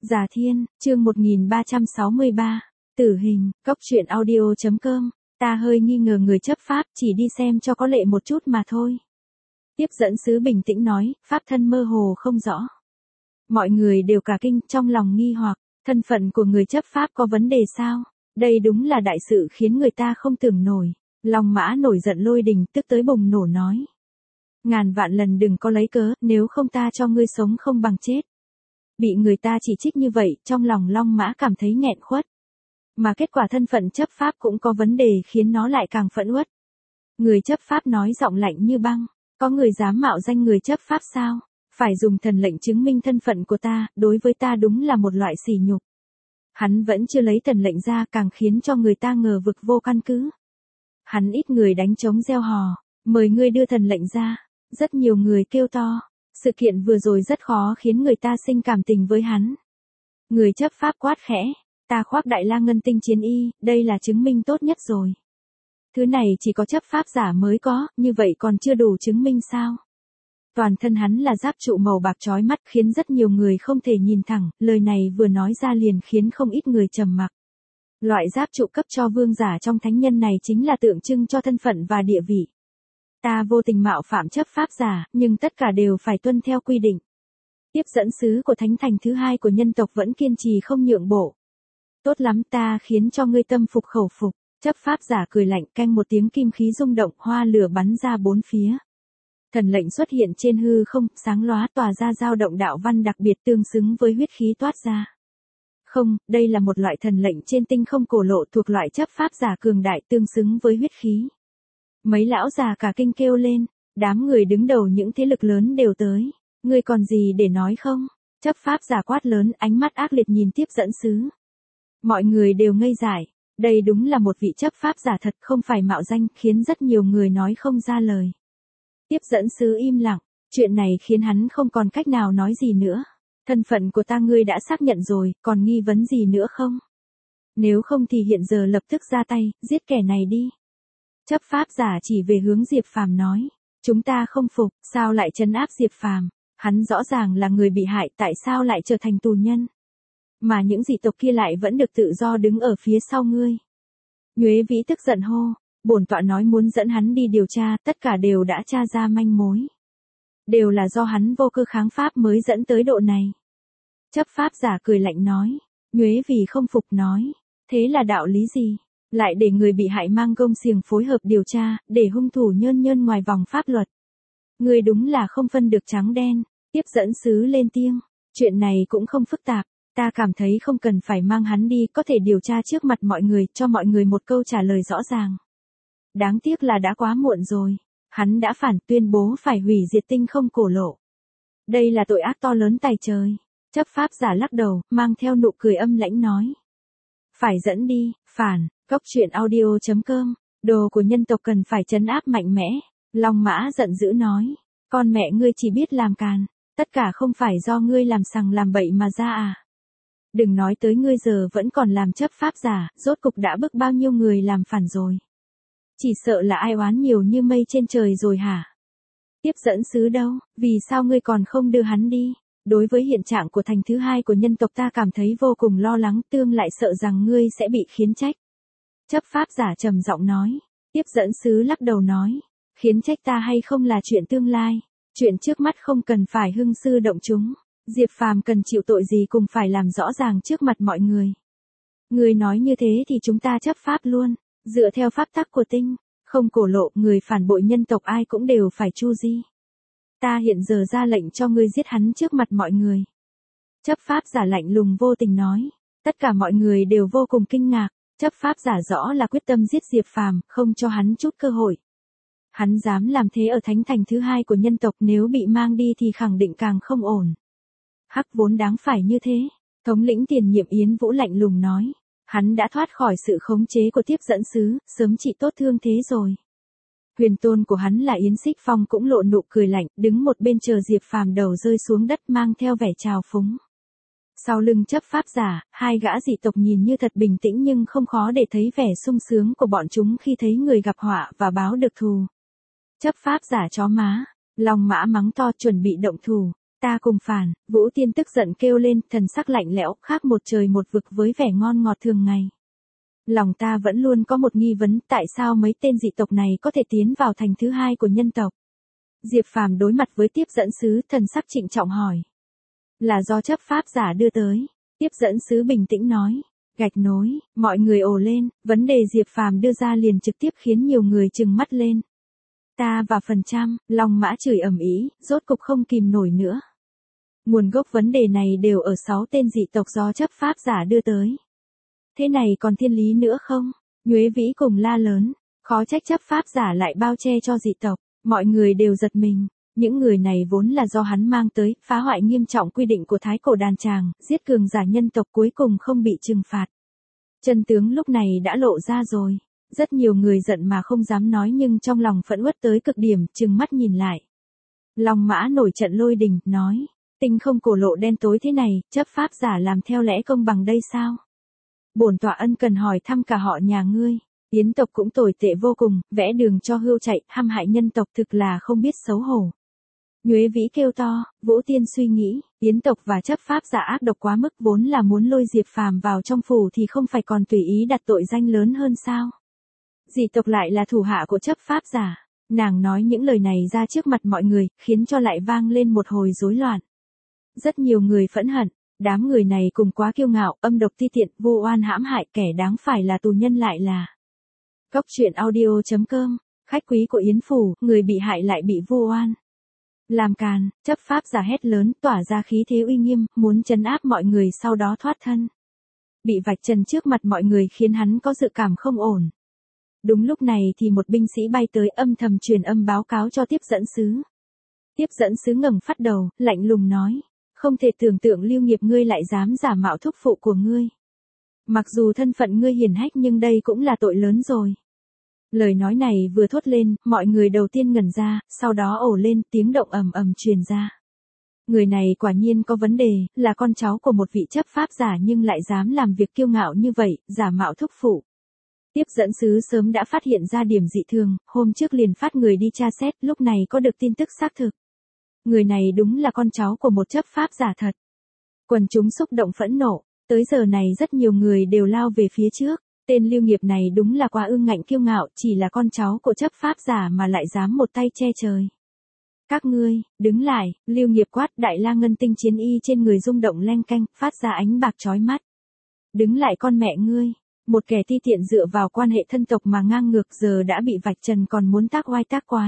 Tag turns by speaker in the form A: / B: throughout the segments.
A: Già Thiên, chương 1363, tử hình, cóc truyện audio.com, ta hơi nghi ngờ người chấp pháp chỉ đi xem cho có lệ một chút mà thôi. Tiếp dẫn sứ bình tĩnh nói, pháp thân mơ hồ không rõ. Mọi người đều cả kinh trong lòng nghi hoặc, thân phận của người chấp pháp có vấn đề sao? Đây đúng là đại sự khiến người ta không tưởng nổi. Long Mã nổi giận lôi đình tức tới bùng nổ nói. Ngàn vạn lần đừng có lấy cớ, nếu không ta cho ngươi sống không bằng chết. Bị người ta chỉ trích như vậy, trong lòng Long Mã cảm thấy nghẹn khuất. Mà kết quả thân phận chấp pháp cũng có vấn đề khiến nó lại càng phẫn uất. Người chấp pháp nói giọng lạnh như băng, có người dám mạo danh người chấp pháp sao? Phải dùng thần lệnh chứng minh thân phận của ta, đối với ta đúng là một loại sỉ nhục. Hắn vẫn chưa lấy thần lệnh ra càng khiến cho người ta ngờ vực vô căn cứ. Hắn ít người đánh trống reo hò, mời ngươi đưa thần lệnh ra, rất nhiều người kêu to. Sự kiện vừa rồi rất khó khiến người ta sinh cảm tình với hắn. Người chấp pháp quát khẽ, ta khoác đại la ngân tinh chiến y, đây là chứng minh tốt nhất rồi. Thứ này chỉ có chấp pháp giả mới có, như vậy còn chưa đủ chứng minh sao? Toàn thân hắn là giáp trụ màu bạc chói mắt khiến rất nhiều người không thể nhìn thẳng, lời này vừa nói ra liền khiến không ít người trầm mặc. Loại giáp trụ cấp cho vương giả trong thánh nhân này chính là tượng trưng cho thân phận và địa vị. Ta vô tình mạo phạm chấp pháp giả, nhưng tất cả đều phải tuân theo quy định. Tiếp dẫn sứ của thánh thành thứ hai của nhân tộc vẫn kiên trì không nhượng bộ. Tốt lắm, ta khiến cho ngươi tâm phục khẩu phục. Chấp pháp giả cười lạnh, canh một tiếng kim khí rung động, hoa lửa bắn ra bốn phía. Thần lệnh xuất hiện trên hư không, sáng lóa tỏa ra dao động đạo văn đặc biệt tương xứng với huyết khí toát ra. Không, đây là một loại thần lệnh trên tinh không cổ lộ thuộc loại chấp pháp giả cường đại tương xứng với huyết khí. Mấy lão già cả kinh kêu lên, đám người đứng đầu những thế lực lớn đều tới. Ngươi còn gì để nói không? Chấp pháp giả quát lớn, ánh mắt ác liệt nhìn tiếp dẫn sứ. Mọi người đều ngây dại, đây đúng là một vị chấp pháp giả thật không phải mạo danh, khiến rất nhiều người nói không ra lời. Tiếp dẫn sứ im lặng, chuyện này khiến hắn không còn cách nào nói gì nữa. Thân phận của ta ngươi đã xác nhận rồi, còn nghi vấn gì nữa không? Nếu không thì hiện giờ lập tức ra tay, giết kẻ này đi. Chấp pháp giả chỉ về hướng Diệp Phàm nói, chúng ta không phục, sao lại trấn áp Diệp Phàm? Hắn rõ ràng là người bị hại, tại sao lại trở thành tù nhân? Mà những dị tộc kia lại vẫn được tự do đứng ở phía sau ngươi. Nhuế Vĩ tức giận hô, bổn tọa nói muốn dẫn hắn đi điều tra, tất cả đều đã tra ra manh mối. Đều là do hắn vô cơ kháng pháp mới dẫn tới độ này. Chấp pháp giả cười lạnh nói, Nhuế Vì không phục nói, thế là đạo lý gì? Lại để người bị hại mang gông xiềng phối hợp điều tra, để hung thủ nhơn nhơn ngoài vòng pháp luật. Người đúng là không phân được trắng đen. Tiếp dẫn sứ lên tiếng, chuyện này cũng không phức tạp, ta cảm thấy không cần phải mang hắn đi, có thể điều tra trước mặt mọi người, cho mọi người một câu trả lời rõ ràng. Đáng tiếc là đã quá muộn rồi, hắn đã phản tuyên bố phải hủy diệt tinh không cổ lộ. Đây là tội ác to lớn tày trời. Chấp pháp giả lắc đầu, mang theo nụ cười âm lãnh nói. Phải dẫn đi, phản, cóc truyện audio.com, đồ của nhân tộc cần phải trấn áp mạnh mẽ. Long Mã giận dữ nói, con mẹ ngươi chỉ biết làm càn, tất cả không phải do ngươi làm sằng làm bậy mà ra à. Đừng nói tới ngươi giờ vẫn còn làm chấp pháp giả, rốt cục đã bức bao nhiêu người làm phản rồi. Chỉ sợ là ai oán nhiều như mây trên trời rồi hả? Tiếp dẫn sứ đâu, vì sao ngươi còn không đưa hắn đi? Đối với hiện trạng của thành thứ hai của nhân tộc ta cảm thấy vô cùng lo lắng, tương lại sợ rằng ngươi sẽ bị khiến trách. Chấp pháp giả trầm giọng nói, tiếp dẫn sứ lắc đầu nói, khiến trách ta hay không là chuyện tương lai, chuyện trước mắt không cần phải hưng sư động chúng, Diệp Phàm cần chịu tội gì cũng phải làm rõ ràng trước mặt mọi người. Ngươi nói như thế thì chúng ta chấp pháp luôn, dựa theo pháp tắc của tinh, không cổ lộ, người phản bội nhân tộc ai cũng đều phải chu di. Ta hiện giờ ra lệnh cho ngươi giết hắn trước mặt mọi người. Chấp pháp giả lạnh lùng vô tình nói, tất cả mọi người đều vô cùng kinh ngạc, chấp pháp giả rõ là quyết tâm giết Diệp Phàm, không cho hắn chút cơ hội. Hắn dám làm thế ở thánh thành thứ hai của nhân tộc, nếu bị mang đi thì khẳng định càng không ổn. Hắc vốn đáng phải như thế, thống lĩnh tiền nhiệm Yến Vũ lạnh lùng nói, hắn đã thoát khỏi sự khống chế của tiếp dẫn sứ, sớm trị tốt thương thế rồi. Huyền tôn của hắn là Yến Xích Phong cũng lộ nụ cười lạnh, đứng một bên chờ Diệp Phàm đầu rơi xuống đất mang theo vẻ trào phúng. Sau lưng chấp pháp giả, hai gã dị tộc nhìn như thật bình tĩnh nhưng không khó để thấy vẻ sung sướng của bọn chúng khi thấy người gặp họa và báo được thù. Chấp pháp giả chó má, Long Mã mắng to chuẩn bị động thủ, Ta cùng phản, Vũ Tiên tức giận kêu lên, thần sắc lạnh lẽo, khác một trời một vực với vẻ ngon ngọt thường ngày. Lòng ta vẫn luôn có một nghi vấn, tại sao mấy tên dị tộc này có thể tiến vào thành thứ hai của nhân tộc? Diệp Phàm đối mặt với tiếp dẫn sứ, thần sắc trịnh trọng hỏi. Là do chấp pháp giả đưa tới. Tiếp dẫn sứ bình tĩnh nói. Gạch nối, mọi người ồ lên, vấn đề Diệp Phàm đưa ra liền trực tiếp khiến nhiều người trừng mắt lên. Ta và phần trăm, Long Mã chửi ầm ĩ, rốt cục không kìm nổi nữa. Nguồn gốc vấn đề này đều ở 6 tên dị tộc do chấp pháp giả đưa tới. Thế này còn thiên lý nữa không? Nhuế Vĩ cùng la lớn, khó trách chấp pháp giả lại bao che cho dị tộc, mọi người đều giật mình. Những người này vốn là do hắn mang tới, phá hoại nghiêm trọng quy định của Thái Cổ Đàn Tràng, giết cường giả nhân tộc cuối cùng không bị trừng phạt. Chân tướng lúc này đã lộ ra rồi. Rất nhiều người giận mà không dám nói nhưng trong lòng phẫn uất tới cực điểm, trừng mắt nhìn lại. Long Mã nổi trận lôi đình, nói, tinh không cổ lộ đen tối thế này, chấp pháp giả làm theo lẽ công bằng đây sao? Bổn tọa ân cần hỏi thăm cả họ nhà ngươi, Yến tộc cũng tồi tệ vô cùng, vẽ đường cho hươu chạy, hăm hại nhân tộc thực là không biết xấu hổ. Nhuế Vĩ kêu to, Vũ Tiên suy nghĩ, Yến tộc và chấp pháp giả ác độc quá mức, vốn là muốn lôi Diệp Phàm vào trong phủ thì không phải còn tùy ý đặt tội danh lớn hơn sao? Dị tộc lại là thủ hạ của chấp pháp giả. Nàng nói những lời này ra trước mặt mọi người, khiến cho lại vang lên một hồi rối loạn. Rất nhiều người phẫn hận, đám người này cùng quá kiêu ngạo, âm độc ti tiện, vu oan hãm hại, kẻ đáng phải là tù nhân lại là. Cốc truyện audio.com, khách quý của Yến Phủ, người bị hại lại bị vu oan. Làm càn, chấp pháp giả hét lớn, tỏa ra khí thế uy nghiêm, muốn trấn áp mọi người sau đó thoát thân. Bị vạch trần trước mặt mọi người khiến hắn có dự cảm không ổn. Đúng lúc này thì một binh sĩ bay tới âm thầm truyền âm báo cáo cho tiếp dẫn sứ. Tiếp dẫn sứ ngẩng phát đầu, lạnh lùng nói, không thể tưởng tượng Lưu Nghiệp ngươi lại dám giả mạo thúc phụ của ngươi. Mặc dù thân phận ngươi hiển hách nhưng đây cũng là tội lớn rồi. Lời nói này vừa thốt lên, mọi người đầu tiên ngẩn ra, sau đó ồ lên, tiếng động ầm ầm truyền ra. Người này quả nhiên có vấn đề, là con cháu của một vị chấp pháp giả nhưng lại dám làm việc kiêu ngạo như vậy, giả mạo thúc phụ. Tiếp dẫn sứ sớm đã phát hiện ra điểm dị thường, hôm trước liền phát người đi tra xét, lúc này có được tin tức xác thực. Người này đúng là con cháu của một chấp pháp giả thật. Quần chúng xúc động phẫn nộ, tới giờ này rất nhiều người đều lao về phía trước. Tên Lưu Nghiệp này đúng là quá ương ngạnh kiêu ngạo, chỉ là con cháu của chấp pháp giả mà lại dám một tay che trời. Các ngươi, đứng lại, Lưu Nghiệp quát, đại la ngân tinh chiến y trên người rung động leng keng, phát ra ánh bạc chói mắt. Đứng lại con mẹ ngươi, một kẻ ti tiện dựa vào quan hệ thân tộc mà ngang ngược giờ đã bị vạch trần còn muốn tác oai tác quái.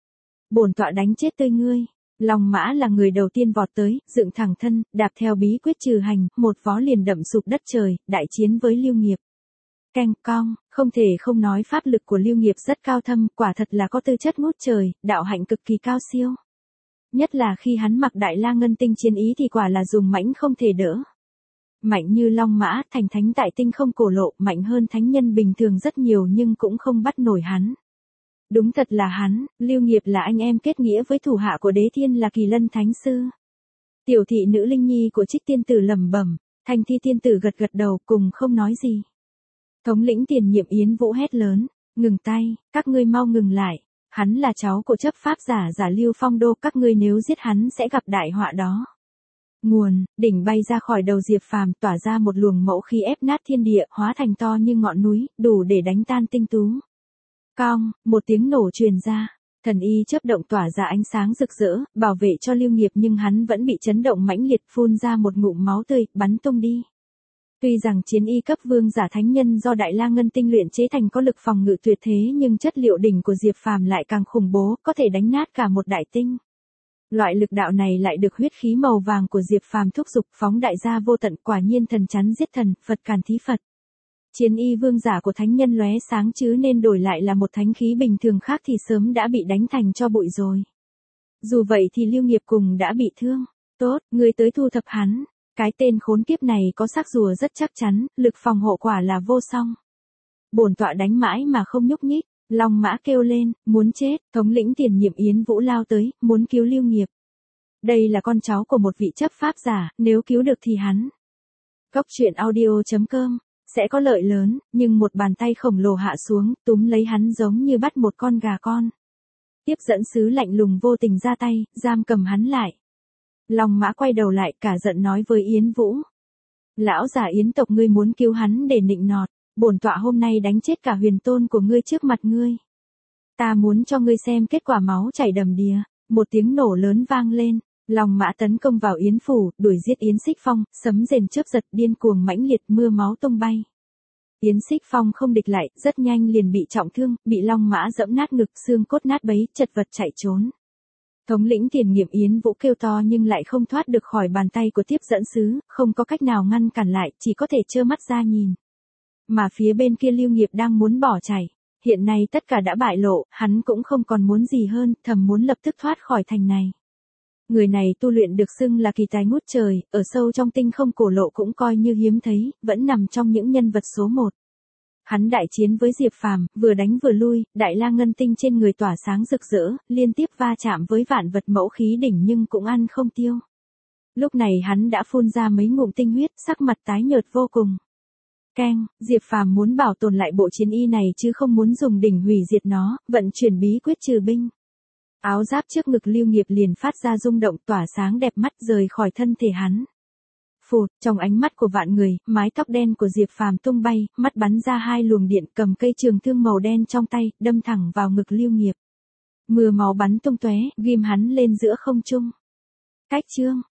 A: Bổn tọa đánh chết tươi ngươi. Long Mã là người đầu tiên vọt tới, dựng thẳng thân, đạp theo bí quyết trừ hành, một vó liền đậm sụp đất trời, đại chiến với Lưu Nghiệp. Keng cong, không thể không nói pháp lực của Lưu Nghiệp rất cao thâm, quả thật là có tư chất ngút trời, đạo hạnh cực kỳ cao siêu. Nhất là khi hắn mặc đại la ngân tinh chiến ý thì quả là dùng mãnh không thể đỡ. Mạnh như Long Mã, thành thánh tại tinh không cổ lộ, mạnh hơn thánh nhân bình thường rất nhiều nhưng cũng không bắt nổi hắn. Đúng thật là hắn, Lưu Nghiệp là anh em kết nghĩa với thủ hạ của Đế Thiên là Kỳ Lân Thánh Sư. Tiểu thị nữ Linh Nhi của Trích Tiên Tử lẩm bẩm, Thanh Thi Tiên Tử gật gật đầu cùng không nói gì. Thống lĩnh tiền nhiệm Yến Vũ hét lớn, ngừng tay, các ngươi mau ngừng lại, hắn là cháu của chấp pháp giả Lưu Phong Đô, các ngươi nếu giết hắn sẽ gặp đại họa đó. Nguồn, đỉnh bay ra khỏi đầu Diệp Phàm tỏa ra một luồng mẫu khí ép nát thiên địa, hóa thành to như ngọn núi, đủ để đánh tan tinh tú. Cong, một tiếng nổ truyền ra, thần y chớp động tỏa ra ánh sáng rực rỡ, bảo vệ cho Lưu Nghiệp nhưng hắn vẫn bị chấn động mãnh liệt phun ra một ngụm máu tươi, bắn tung đi. Tuy rằng chiến y cấp vương giả thánh nhân do Đại La Ngân Tinh luyện chế thành có lực phòng ngự tuyệt thế nhưng chất liệu đỉnh của Diệp Phàm lại càng khủng bố, có thể đánh nát cả một đại tinh. Loại lực đạo này lại được huyết khí màu vàng của Diệp Phàm thúc giục phóng đại ra vô tận, quả nhiên thần chắn giết thần, Phật càn thí Phật. Chiến y vương giả của thánh nhân lóe sáng chứ nên đổi lại là một thánh khí bình thường khác thì sớm đã bị đánh thành cho bụi rồi. Dù vậy thì Lưu Nghiệp cùng đã bị thương. Tốt, ngươi tới thu thập hắn. Cái tên khốn kiếp này có xác rùa rất chắc chắn, lực phòng hộ quả là vô song. Bổn tọa đánh mãi mà không nhúc nhích. Long Mã kêu lên, muốn chết, thống lĩnh tiền nhiệm Yến Vũ lao tới, muốn cứu Lưu Nghiệp. Đây là con cháu của một vị chấp pháp giả, nếu cứu được thì hắn. Cốc truyện audio.com, sẽ có lợi lớn, nhưng một bàn tay khổng lồ hạ xuống, túm lấy hắn giống như bắt một con gà con. Tiếp dẫn sứ lạnh lùng vô tình ra tay, giam cầm hắn lại. Long Mã quay đầu lại cả giận nói với Yến Vũ. Lão già Yến tộc ngươi muốn cứu hắn để nịnh nọt, bổn tọa hôm nay đánh chết cả huyền tôn của ngươi trước mặt ngươi. Ta muốn cho ngươi xem kết quả máu chảy đầm đìa. Một tiếng nổ lớn vang lên, Long Mã tấn công vào Yến phủ, đuổi giết Yến Xích Phong, sấm rền chớp giật điên cuồng mãnh liệt, mưa máu tung bay. Yến Xích Phong không địch lại, rất nhanh liền bị trọng thương, bị Long Mã giẫm nát ngực, xương cốt nát bấy, chật vật chạy trốn. Thống lĩnh tiền nhiệm Yến Vũ kêu to nhưng lại không thoát được khỏi bàn tay của tiếp dẫn sứ, không có cách nào ngăn cản lại, chỉ có thể trơ mắt ra nhìn. Mà phía bên kia Lưu Nghiệp đang muốn bỏ chạy. Hiện nay tất cả đã bại lộ, hắn cũng không còn muốn gì hơn, thầm muốn lập tức thoát khỏi thành này. Người này tu luyện được xưng là kỳ tài ngút trời, ở sâu trong tinh không cổ lộ cũng coi như hiếm thấy, vẫn nằm trong những nhân vật số 1. Hắn đại chiến với Diệp Phàm, vừa đánh vừa lui, đại la ngân tinh trên người tỏa sáng rực rỡ, liên tiếp va chạm với vạn vật mẫu khí đỉnh nhưng cũng ăn không tiêu. Lúc này hắn đã phun ra mấy ngụm tinh huyết, sắc mặt tái nhợt vô cùng. Keng, Diệp Phàm muốn bảo tồn lại bộ chiến y này chứ không muốn dùng đỉnh hủy diệt nó, vận chuyển bí quyết trừ binh. Áo giáp trước ngực Lưu Nghiệp liền phát ra rung động, tỏa sáng đẹp mắt rời khỏi thân thể hắn. Phụt, trong ánh mắt của vạn người, mái tóc đen của Diệp Phàm tung bay, mắt bắn ra 2 luồng điện, cầm cây trường thương màu đen trong tay, đâm thẳng vào ngực Lưu Nghiệp. Mưa máu bắn tung tóe, ghim hắn lên giữa không trung. Cách chương